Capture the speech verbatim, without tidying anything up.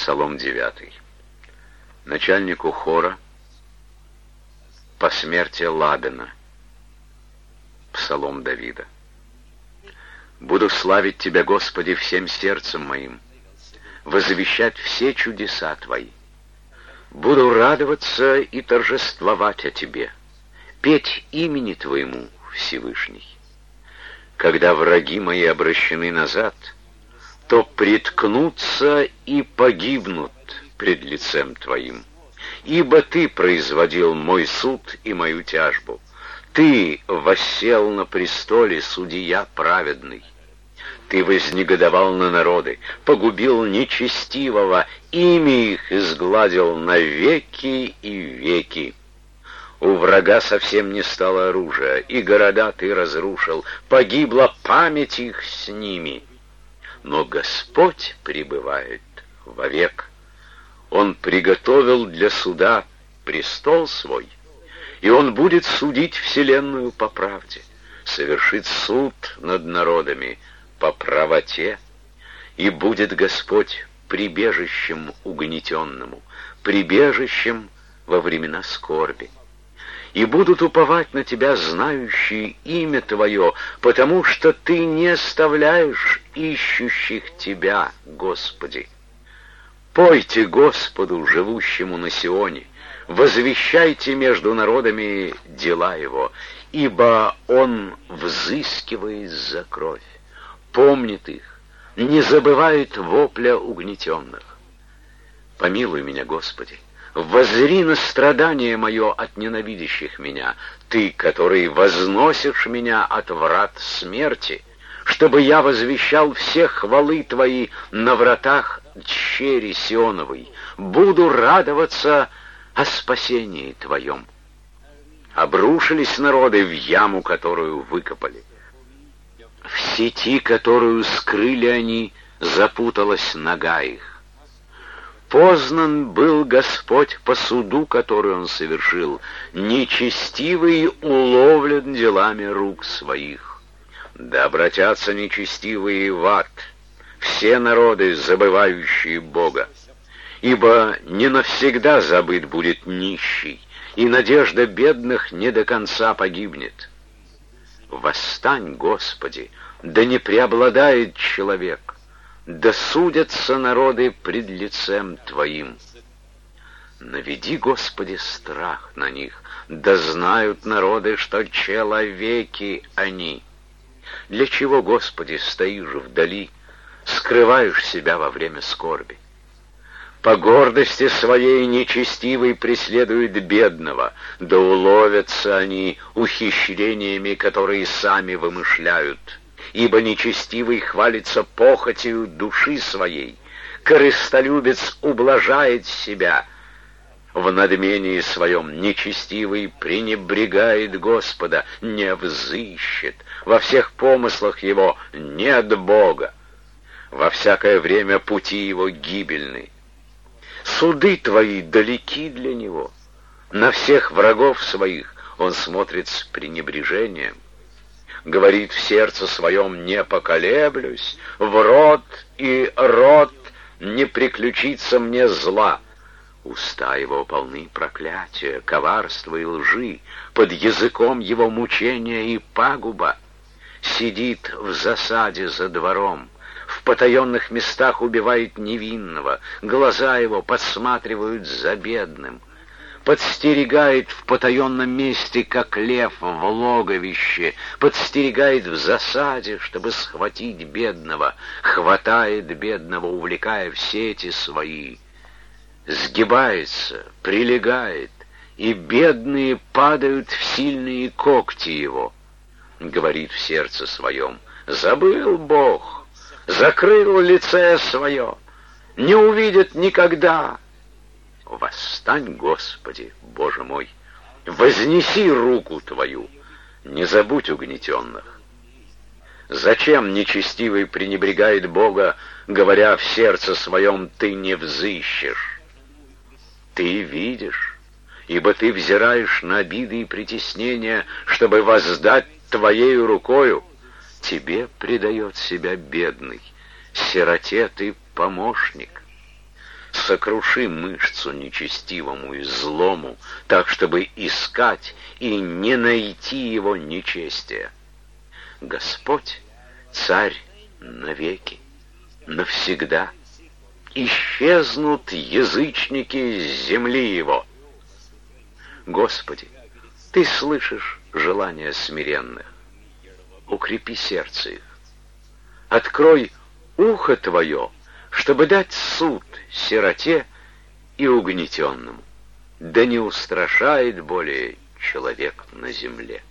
Псалом девятый. Начальнику хора посмертие Ладана. Псалом Давида. Буду славить Тебя, Господи, всем сердцем моим, возвещать все чудеса Твои. Буду радоваться и торжествовать о Тебе, петь имени Твоему, Всевышний. Когда враги мои обращены назад, то приткнутся и погибнут пред лицем Твоим. Ибо Ты производил мой суд и мою тяжбу. Ты воссел на престоле, судья праведный. Ты вознегодовал на народы, погубил нечестивого, имя их изгладил навеки и веки. У врага совсем не стало оружия, и города Ты разрушил, погибла память их с ними. Но Господь пребывает вовек. Он приготовил для суда престол свой, и Он будет судить вселенную по правде, совершит суд над народами по правоте, и будет Господь прибежищем угнетенному, прибежищем во времена скорби. И будут уповать на Тебя знающие имя Твое, потому что Ты не оставляешь ищущих Тебя, Господи. Пойте Господу, живущему на Сионе, возвещайте между народами дела Его, ибо Он взыскивает за кровь, помнит их, не забывает вопля угнетенных. Помилуй меня, Господи, воззри на страдание мое от ненавидящих меня, Ты, который возносишь меня от врат смерти, чтобы я возвещал все хвалы Твои на вратах дщери Сионовой, буду радоваться о спасении Твоем. Обрушились народы в яму, которую выкопали. В сети, которую скрыли они, запуталась нога их. Познан был Господь по суду, который Он совершил, нечестивый уловлен делами рук своих. Да обратятся нечестивые в ад, все народы, забывающие Бога. Ибо не навсегда забыт будет нищий, и надежда бедных не до конца погибнет. Восстань, Господи, да не преобладает человек, да судятся народы пред лицем Твоим. Наведи, Господи, страх на них, да знают народы, что человеки они. Для чего, Господи, стоишь вдали, скрываешь себя во время скорби? По гордости своей нечестивый преследует бедного, да уловятся они ухищрениями, которые сами вымышляют. Ибо нечестивый хвалится похотью души своей, корыстолюбец ублажает себя. В надмении своем нечестивый пренебрегает Господа, не взыщет, во всех помыслах его нет Бога. Во всякое время пути его гибельны. Суды Твои далеки для него. На всех врагов своих он смотрит с пренебрежением. Говорит в сердце своем: не поколеблюсь, в рот и рот не приключится мне зла. Уста его полны проклятия, коварства и лжи, под языком его мучения и пагуба. Сидит в засаде за двором, в потаенных местах убивает невинного, глаза его подсматривают за бедным. Подстерегает в потаенном месте, как лев в логовище, подстерегает в засаде, чтобы схватить бедного, хватает бедного, увлекая в сети свои. Сгибается, прилегает, и бедные падают в сильные когти его. Говорит в сердце своем: забыл Бог, закрыл лице свое, не увидит никогда. Восстань, Господи, Боже мой, вознеси руку Твою, не забудь угнетенных. Зачем нечестивый пренебрегает Бога, говоря в сердце своем: ты не взыщешь? Ты видишь, ибо ты взираешь на обиды и притеснения, чтобы воздать Твоею рукою. Тебе предает себя бедный, сироте ты помощник. Сокруши мышцу нечестивому и злому, так, чтобы искать и не найти его нечестия. Господь — царь навеки, навсегда. Исчезнут язычники с земли его. Господи, Ты слышишь желания смиренных. Укрепи сердце их. Открой ухо Твое, чтобы дать суд сироте и угнетенному. Да не устрашает более человек на земле.